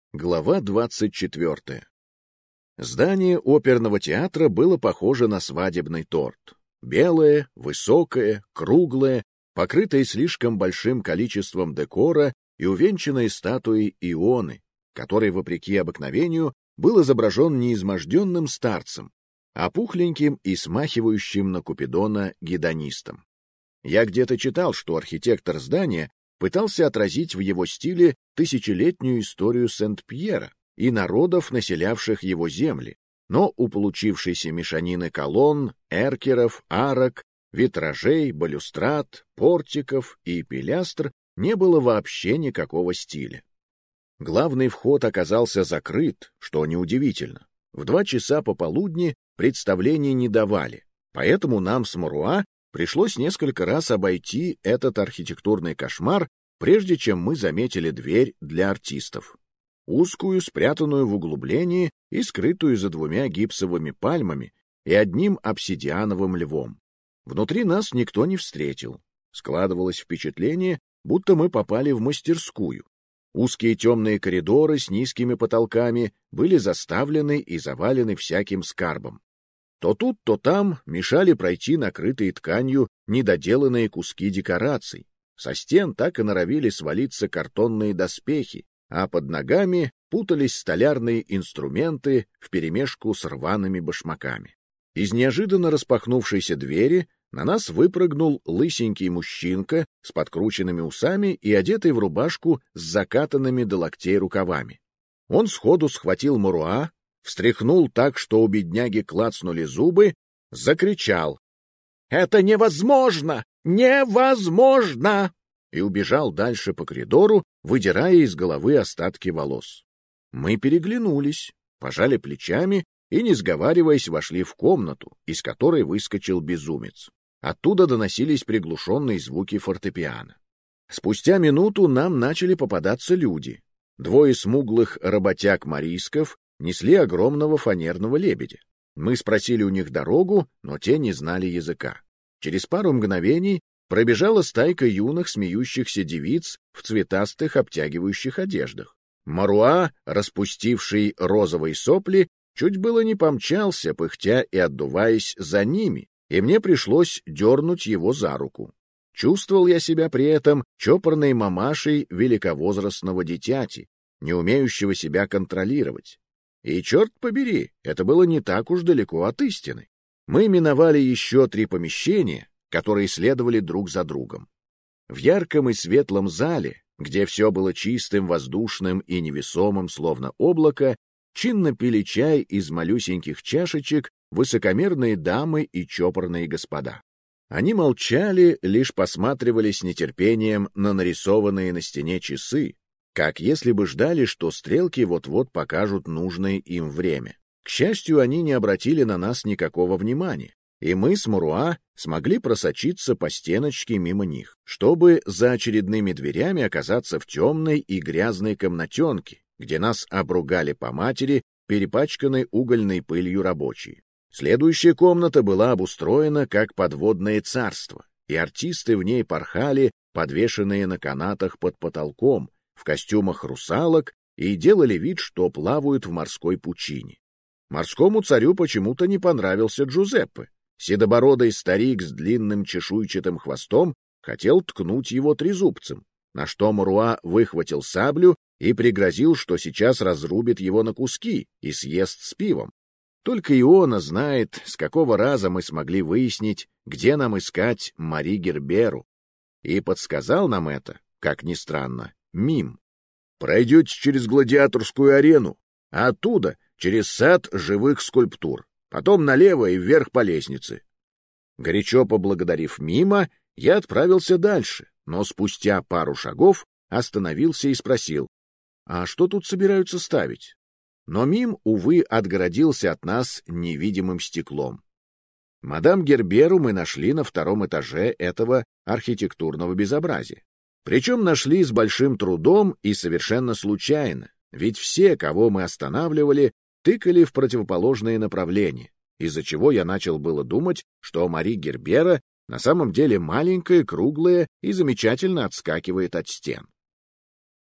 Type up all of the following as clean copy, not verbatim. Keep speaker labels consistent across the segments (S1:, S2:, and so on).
S1: Глава 24. Здание оперного театра было похоже на свадебный торт. Белое, высокое, круглое, покрытое слишком большим количеством декора и увенчанное статуей Ионы, который, вопреки обыкновению, был изображен не изможденным старцем, а пухленьким и смахивающим на Купидона гедонистом. Я где-то читал, что архитектор здания пытался отразить в его стиле тысячелетнюю историю Сент-Пьера и народов, населявших его земли, но у получившейся мешанины колонн, эркеров, арок, витражей, балюстрад, портиков и пилястр не было вообще никакого стиля. Главный вход оказался закрыт, что неудивительно. В 2 часа пополудни представлений не давали, поэтому нам с Муруа пришлось несколько раз обойти этот архитектурный кошмар, прежде чем мы заметили дверь для артистов. Узкую, спрятанную в углублении и скрытую за 2 гипсовыми пальмами и одним обсидиановым львом. Внутри нас никто не встретил. Складывалось впечатление, будто мы попали в мастерскую. Узкие темные коридоры с низкими потолками были заставлены и завалены всяким скарбом. То тут, то там мешали пройти накрытые тканью недоделанные куски декораций. Со стен так и норовили свалиться картонные доспехи, а под ногами путались столярные инструменты вперемешку с рваными башмаками. Из неожиданно распахнувшейся двери на нас выпрыгнул лысенький мужчинка с подкрученными усами и одетый в рубашку с закатанными до локтей рукавами. Он сходу схватил Муруа, встряхнул так, что у бедняги клацнули зубы, закричал: «Это невозможно! Невозможно!» и убежал дальше по коридору, выдирая из головы остатки волос. Мы переглянулись, пожали плечами и, не сговариваясь, вошли в комнату, из которой выскочил безумец. Оттуда доносились приглушенные звуки фортепиано. Спустя минуту нам начали попадаться люди. 2 смуглых работяг-марийсков несли огромного фанерного лебедя. Мы спросили у них дорогу, но те не знали языка. Через пару мгновений пробежала стайка юных смеющихся девиц в цветастых обтягивающих одеждах. Муруа, распустивший розовые сопли, чуть было не помчался, пыхтя и отдуваясь за ними, и мне пришлось дернуть его за руку. Чувствовал я себя при этом чопорной мамашей великовозрастного дитяти, не умеющего себя контролировать. И, черт побери, это было не так уж далеко от истины. Мы миновали еще 3 помещения, которые следовали друг за другом. В ярком и светлом зале, где все было чистым, воздушным и невесомым, словно облако, чинно пили чай из малюсеньких чашечек высокомерные дамы и чопорные господа. Они молчали, лишь посматривали с нетерпением на нарисованные на стене часы, как если бы ждали, что стрелки вот-вот покажут нужное им время. К счастью, они не обратили на нас никакого внимания, и мы с Муруа смогли просочиться по стеночке мимо них, чтобы за очередными дверями оказаться в темной и грязной комнатенке, где нас обругали по матери, перепачканной угольной пылью рабочие. Следующая комната была обустроена как подводное царство, и артисты в ней порхали, подвешенные на канатах под потолком, в костюмах русалок, и делали вид, что плавают в морской пучине. Морскому царю почему-то не понравился Джузеппе. Седобородый старик с длинным чешуйчатым хвостом хотел ткнуть его трезубцем, на что Муруа выхватил саблю и пригрозил, что сейчас разрубит его на куски и съест с пивом. Только Иона знает, с какого раза мы смогли выяснить, где нам искать Мари Герберу. И подсказал нам это, как ни странно, Мим. «Пройдете через гладиаторскую арену, а оттуда через сад живых скульптур, потом налево и вверх по лестнице». Горячо поблагодарив Мима, я отправился дальше, но спустя пару шагов остановился и спросил: «А что тут собираются ставить?» Но Мим, увы, отгородился от нас невидимым стеклом. Мадам Герберу мы нашли на 2-м этаже этого архитектурного безобразия. Причем нашли с большим трудом и совершенно случайно, ведь все, кого мы останавливали, тыкали в противоположные направления, из-за чего я начал было думать, что Мари Гербера на самом деле маленькая, круглая и замечательно отскакивает от стен.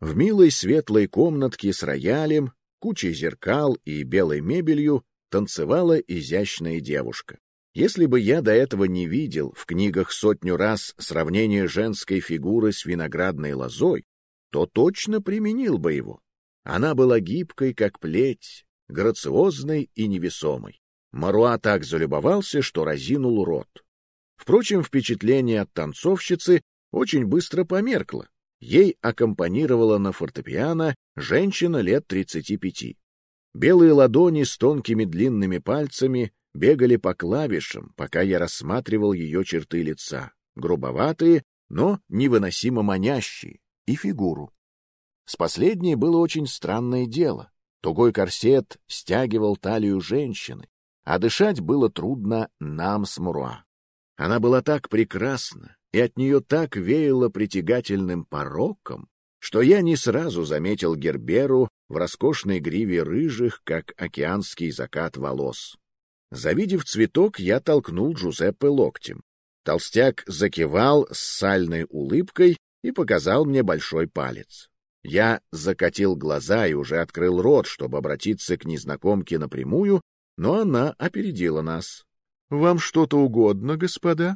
S1: В милой светлой комнатке с роялем, кучей зеркал и белой мебелью танцевала изящная девушка. Если бы я до этого не видел в книгах сотню раз сравнение женской фигуры с виноградной лозой, то точно применил бы его. Она была гибкой, как плеть, грациозной и невесомой. Маруа так залюбовался, что разинул рот. Впрочем, впечатление от танцовщицы очень быстро померкло. Ей аккомпанировала на фортепиано женщина лет 35. Белые ладони с тонкими длинными пальцами бегали по клавишам, пока я рассматривал ее черты лица, грубоватые, но невыносимо манящие, и фигуру. С последней было очень странное дело. Тугой корсет стягивал талию женщины, а дышать было трудно нам с Маруа. Она была так прекрасна, и от нее так веяло притягательным пороком, что я не сразу заметил Герберу в роскошной гриве рыжих, как океанский закат, волос. Завидев цветок, я толкнул Джузеппе локтем. Толстяк закивал с сальной улыбкой и показал мне большой палец. Я закатил глаза и уже открыл рот, чтобы обратиться к незнакомке напрямую, но она опередила нас. — Вам что-то угодно, господа?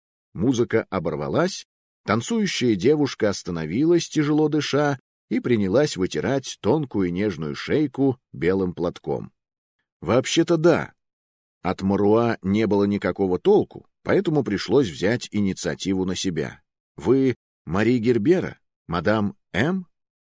S1: Музыка оборвалась, танцующая девушка остановилась, тяжело дыша, и принялась вытирать тонкую нежную шейку белым платком. — Вообще-то да. От Маруа не было никакого толку, поэтому пришлось взять инициативу на себя. — Вы Мари Гербера, мадам М?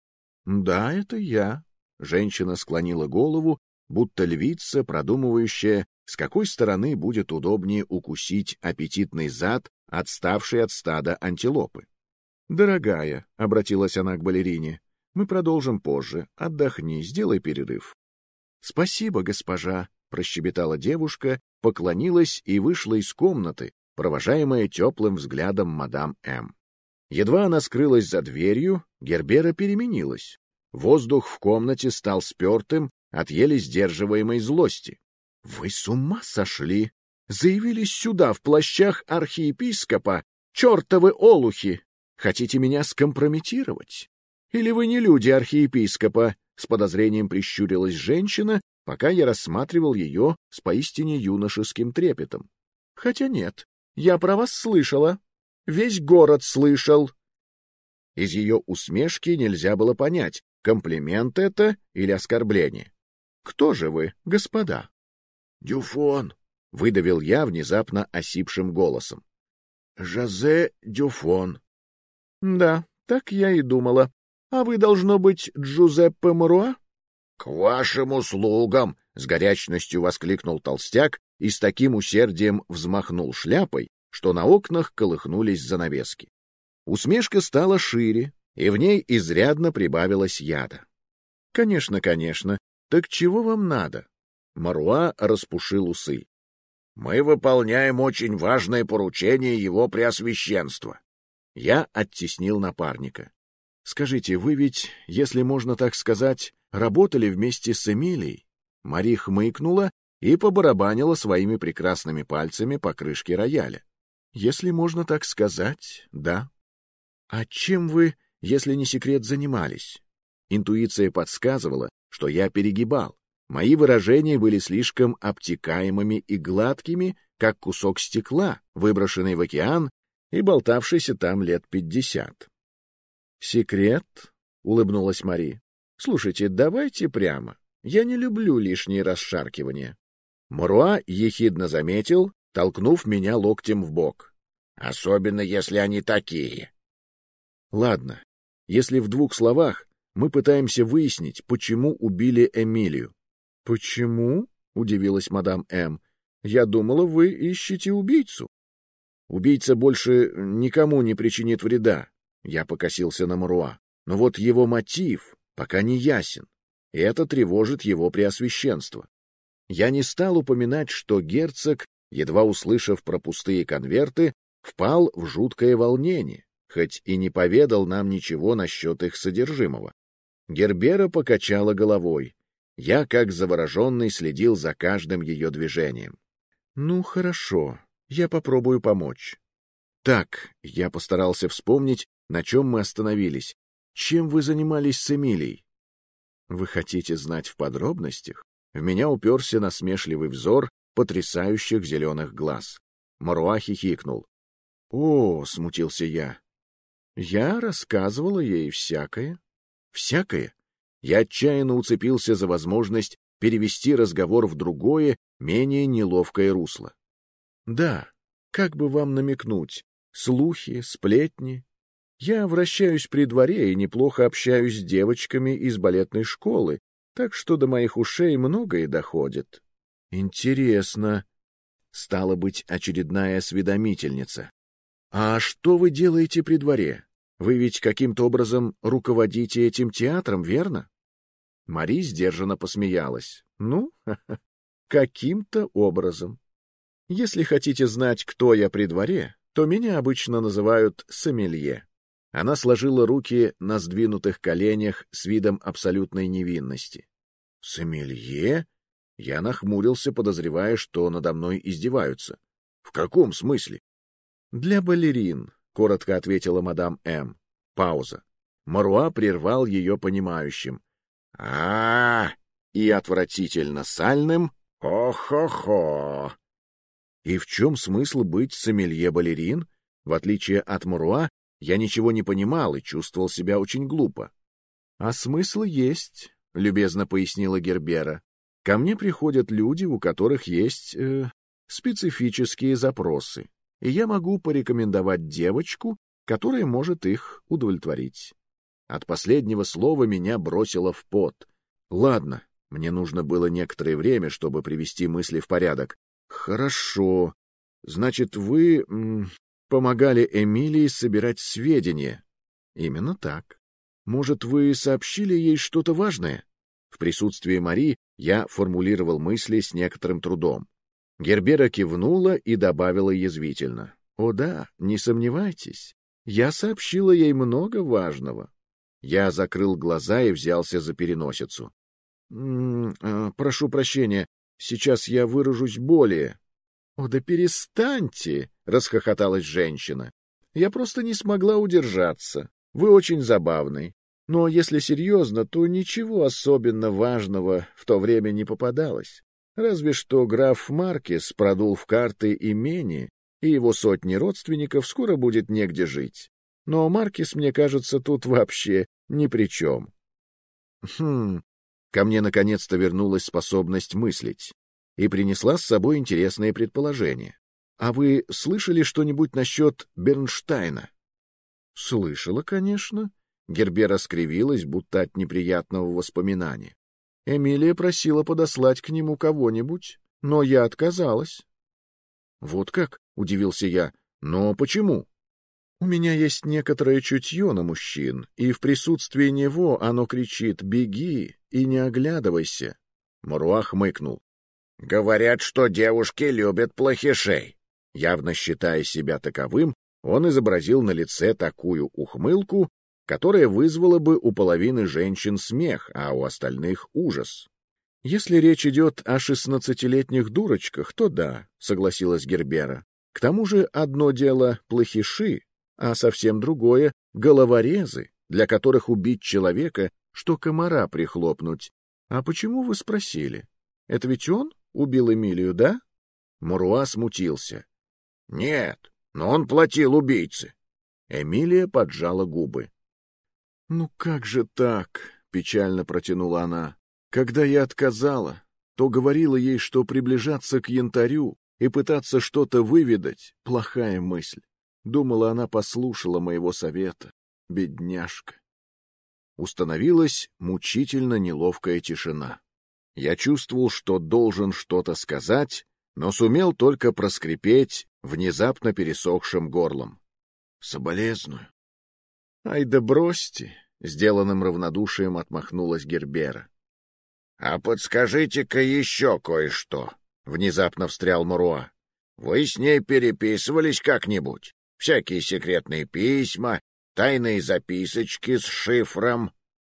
S1: — Да, это я. Женщина склонила голову, будто львица, продумывающая, с какой стороны будет удобнее укусить аппетитный зад, отставший от стада антилопы. — Дорогая, — обратилась она к балерине, — мы продолжим позже. Отдохни, сделай перерыв. — Спасибо, госпожа, — прощебетала девушка, поклонилась и вышла из комнаты, провожаемая теплым взглядом мадам М. Едва она скрылась за дверью, Гербера переменилась. Воздух в комнате стал спертым от еле сдерживаемой злости. — Вы с ума сошли? Заявились сюда в плащах архиепископа, чертовы олухи! Хотите меня скомпрометировать? Или вы не люди архиепископа? С подозрением прищурилась женщина, пока я рассматривал ее с поистине юношеским трепетом. Хотя нет, я про вас слышала. Весь город слышал. Из ее усмешки нельзя было понять, комплимент это или оскорбление. Кто же вы, господа? Дюфон, выдавил я внезапно осипшим голосом. Жозе Дюфон. Да, так я и думала. А вы, должно быть, Джузеппе Маруа? К вашим услугам! С горячностью воскликнул толстяк и с таким усердием взмахнул шляпой, что на окнах колыхнулись занавески. Усмешка стала шире, и в ней изрядно прибавилось яда. — Конечно, конечно. Так чего вам надо? Маруа распушил усы. — Мы выполняем очень важное поручение его преосвященства. Я оттеснил напарника. — Скажите, вы ведь, если можно так сказать, работали вместе с Эмилией? Мари хмыкнула и побарабанила своими прекрасными пальцами по крышке рояля. — Если можно так сказать, да. — А чем вы, если не секрет, занимались? Интуиция подсказывала, что я перегибал. Мои выражения были слишком обтекаемыми и гладкими, как кусок стекла, выброшенный в океан и болтавшийся там лет 50. — Секрет? — улыбнулась Мари. — Слушайте, давайте прямо. Я не люблю лишние расшаркивания. Маруа ехидно заметил, толкнув меня локтем в бок. — Особенно, если они такие. — Ладно, если в 2 словах мы пытаемся выяснить, почему убили Эмилию. — Почему? — удивилась мадам М. — Я думала, вы ищете убийцу. — Убийца больше никому не причинит вреда. Я покосился на Маруа. Но вот его мотив пока не ясен, и это тревожит его преосвященство. Я не стал упоминать, что герцог, едва услышав про пустые конверты, впал в жуткое волнение, хоть и не поведал нам ничего насчет их содержимого. Гербера покачала головой. Я, как завороженный, следил за каждым ее движением. — Ну, хорошо, я попробую помочь. Так, я постарался вспомнить, на чем мы остановились. Чем вы занимались с Эмилией? Вы хотите знать в подробностях? В меня уперся насмешливый взор потрясающих зеленых глаз. Маруа хихикнул. — О, — смутился я. — Я рассказывала ей всякое. — Всякое? Я отчаянно уцепился за возможность перевести разговор в другое, менее неловкое русло. — Да, как бы вам намекнуть? Слухи, сплетни. Я вращаюсь при дворе и неплохо общаюсь с девочками из балетной школы, так что до моих ушей многое доходит. Интересно. Стала быть, очередная осведомительница. А что вы делаете при дворе? Вы ведь каким-то образом руководите этим театром, верно? Мари сдержанно посмеялась. Ну, каким-то образом. Если хотите знать, кто я при дворе, то меня обычно называют сомелье. Она сложила руки на сдвинутых коленях с видом абсолютной невинности. «Сомелье?» Я нахмурился, подозревая, что надо мной издеваются. «В каком смысле?» «Для балерин», — коротко ответила мадам М. Пауза. Маруа прервал ее понимающим. И отвратительно сальным «Хо-хо-хо». И в чем смысл быть сомелье-балерин? В отличие от Маруа, я ничего не понимал и чувствовал себя очень глупо. — А смысл есть, — любезно пояснила Гербера. — Ко мне приходят люди, у которых есть специфические запросы, и я могу порекомендовать девочку, которая может их удовлетворить. От последнего слова меня бросило в пот. Ладно, мне нужно было некоторое время, чтобы привести мысли в порядок. Хорошо. Значит, вы помогали Эмилии собирать сведения. Именно так. Может, вы сообщили ей что-то важное? В присутствии Мари я формулировал мысли с некоторым трудом. Гербера кивнула и добавила язвительно. О да, не сомневайтесь. Я сообщила ей много важного. Я закрыл глаза и взялся за переносицу. Прошу прощения, сейчас я выражусь более. — О, да перестаньте! — расхохоталась женщина. — Я просто не смогла удержаться. Вы очень забавный. Но если серьезно, то ничего особенно важного в то время не попадалось. Разве что граф Маркес продул в карты имение, и его сотни родственников скоро будет негде жить. Но Маркес, мне кажется, тут вообще ни при чем. Ко мне наконец-то вернулась способность мыслить и принесла с собой интересное предположение. А вы слышали что-нибудь насчет Бернштейна? — Слышала, конечно. Гербера скривилась, будто от неприятного воспоминания. Эмилия просила подослать к нему кого-нибудь, но я отказалась. — Вот как? — удивился я. — Но почему? — У меня есть некоторое чутье на мужчин, и в присутствии него оно кричит «беги» и не оглядывайся. Маруа хмыкнул. — Говорят, что девушки любят плохишей. Явно считая себя таковым, он изобразил на лице такую ухмылку, которая вызвала бы у половины женщин смех, а у остальных — ужас. — Если речь идет о 16-летних дурочках, то да, — согласилась Гербера. К тому же одно дело — плохиши, а совсем другое — головорезы, для которых убить человека, что комара прихлопнуть. А почему вы спросили? Это ведь он убил Эмилию, да? Маруа смутился. — Нет, но он платил убийце. Эмилия поджала губы. — Ну как же так? — печально протянула она. — Когда я отказала, то говорила ей, что приближаться к янтарю и пытаться что-то выведать — плохая мысль. Думала, она послушала моего совета. Бедняжка. Установилась мучительно неловкая тишина. Я чувствовал, что должен что-то сказать, но сумел только проскрипеть внезапно пересохшим горлом. Соболезную. — Ай да бросьте! — сделанным равнодушием отмахнулась Гербера. — А подскажите-ка еще кое-что, — внезапно встрял Маруа. — Вы с ней переписывались как-нибудь? Всякие секретные письма, тайные записочки с шифром?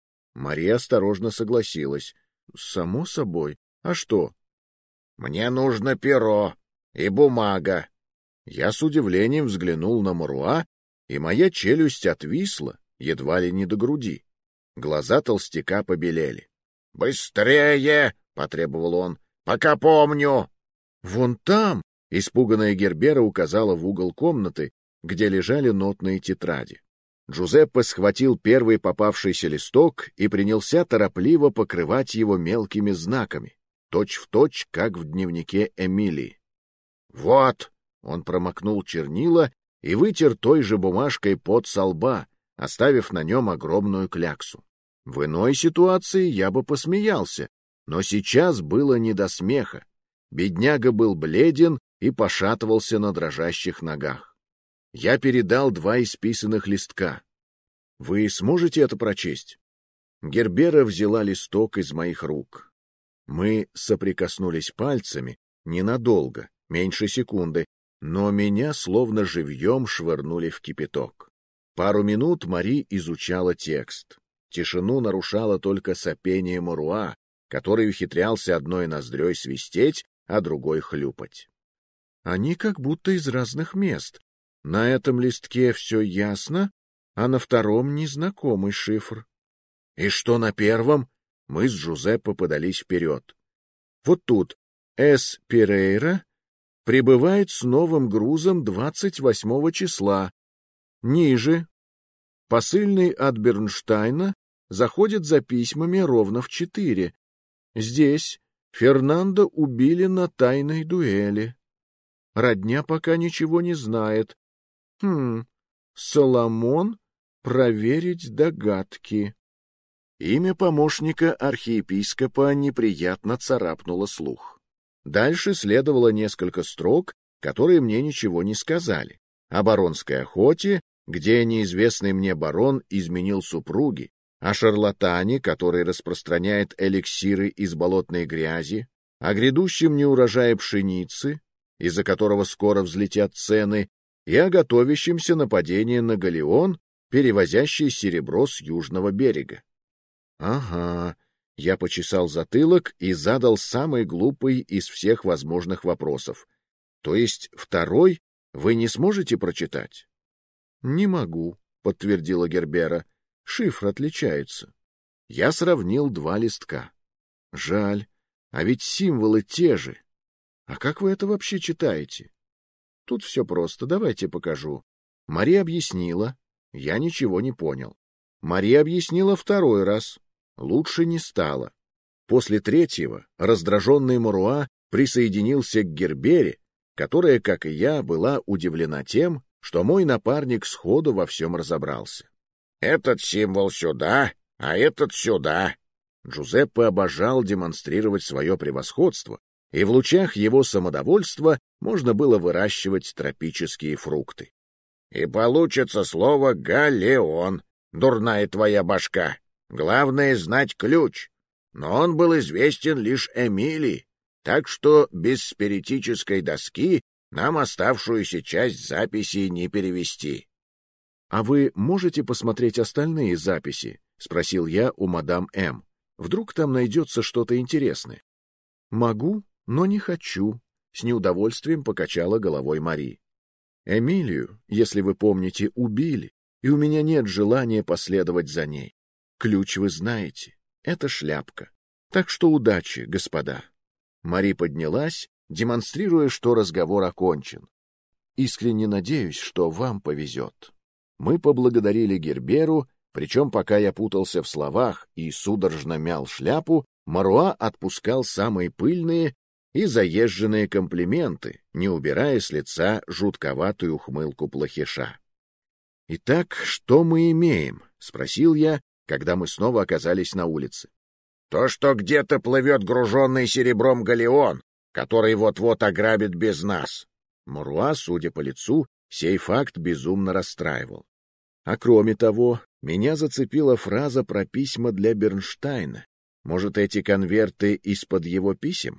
S1: Мария осторожно согласилась. — Само собой. А что? — Мне нужно перо и бумага. Я с удивлением взглянул на Маруа, и моя челюсть отвисла, едва ли не до груди. Глаза толстяка побелели. «Быстрее!» — потребовал он. «Пока помню!» «Вон там!» — испуганная Гербера указала в угол комнаты, где лежали нотные тетради. Джузеппе схватил первый попавшийся листок и принялся торопливо покрывать его мелкими знаками, точь-в-точь, как в дневнике Эмилии. «Вот!» — он промокнул чернила и вытер той же бумажкой пот со лба, оставив на нем огромную кляксу. В иной ситуации я бы посмеялся, но сейчас было не до смеха. Бедняга был бледен и пошатывался на дрожащих ногах. Я передал 2 исписанных листка. Вы сможете это прочесть? Гербера взяла листок из моих рук. Мы соприкоснулись пальцами ненадолго, меньше секунды, но меня словно живьем швырнули в кипяток. Пару минут Мари изучала текст. Тишину нарушало только сопение Моруа, который ухитрялся одной ноздрёй свистеть, а другой хлюпать. Они как будто из разных мест. На этом листке все ясно, а на втором незнакомый шифр. И что на первом? Мы с Джузеппе подались вперед. Вот тут С. Перейра прибывает с новым грузом 28 числа. Ниже. Посыльный от Бернштайна заходит за письмами ровно в 4. Здесь Фернандо убили на тайной дуэли. Родня пока ничего не знает. Соломон, проверить догадки. Имя помощника архиепископа неприятно царапнуло слух. Дальше следовало несколько строк, которые мне ничего не сказали. О баронской охоте, где неизвестный мне барон изменил супруге, о шарлатане, который распространяет эликсиры из болотной грязи, о грядущем неурожае пшеницы, из-за которого скоро взлетят цены, и о готовящемся нападении на галеон, перевозящий серебро с южного берега. Ага, я почесал затылок и задал самый глупый из всех возможных вопросов. То есть второй вы не сможете прочитать? Не могу, подтвердила Гербера. Шифр отличается. Я сравнил 2 листка. Жаль, а ведь символы те же. А как вы это вообще читаете? Тут все просто, давайте покажу. Мария объяснила, я ничего не понял. Мария объяснила 2 раз. Лучше не стало. После 3-го раздраженный Моруа присоединился к Гербере, которая, как и я, была удивлена тем, что мой напарник сходу во всем разобрался. «Этот символ сюда, а этот сюда». Джузеппе обожал демонстрировать свое превосходство, и в лучах его самодовольства можно было выращивать тропические фрукты. «И получится слово «галеон», дурная твоя башка. Главное — знать ключ. Но он был известен лишь Эмилии, так что без спиритической доски нам оставшуюся часть записей не перевести». «А вы можете посмотреть остальные записи?» — спросил я у мадам М. «Вдруг там найдется что-то интересное?» «Могу, но не хочу», — с неудовольствием покачала головой Мари. «Эмилию, если вы помните, убили, и у меня нет желания последовать за ней. Ключ вы знаете, это шляпка. Так что удачи, господа». Мари поднялась, демонстрируя, что разговор окончен. «Искренне надеюсь, что вам повезет». Мы поблагодарили Герберу, причем пока я путался в словах и судорожно мял шляпу, Моруа отпускал самые пыльные и заезженные комплименты, не убирая с лица жутковатую ухмылку плохиша. «Итак, что мы имеем?» — спросил я, когда мы снова оказались на улице. «То, что где-то плывет груженный серебром галеон, который вот-вот ограбит без нас». Моруа, судя по лицу, сей факт безумно расстраивал. А кроме того, меня зацепила фраза про письма для Бернштайна. Может, эти конверты из-под его писем?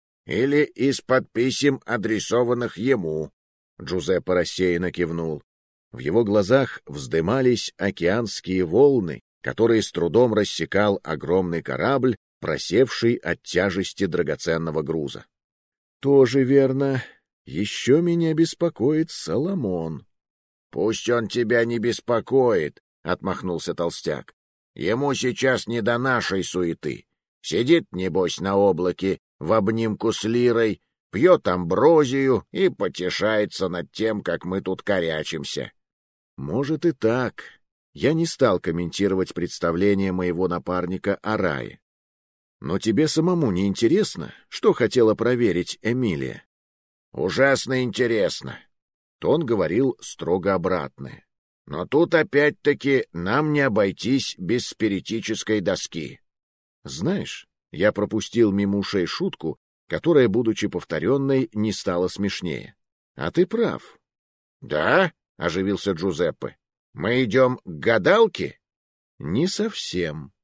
S1: Или из-под писем, адресованных ему? Джузеппе рассеянно кивнул. В его глазах вздымались океанские волны, которые с трудом рассекал огромный корабль, просевший от тяжести драгоценного груза. Тоже верно. Еще меня беспокоит Соломон. Пусть он тебя не беспокоит. — отмахнулся толстяк. — Ему сейчас не до нашей суеты. Сидит, небось, на облаке в обнимку с лирой, пьет амброзию и потешается над тем, как мы тут корячимся. — Может и так. Я не стал комментировать представление моего напарника о рае. Но тебе самому не интересно, что хотела проверить Эмилия? — Ужасно интересно. Тон говорил строго обратное. Но тут опять-таки нам не обойтись без спиритической доски. Знаешь, я пропустил мимо ушей шутку, которая, будучи повторенной, не стала смешнее. А ты прав. — Да? — оживился Джузеппе. — Мы идем к гадалке? — Не совсем.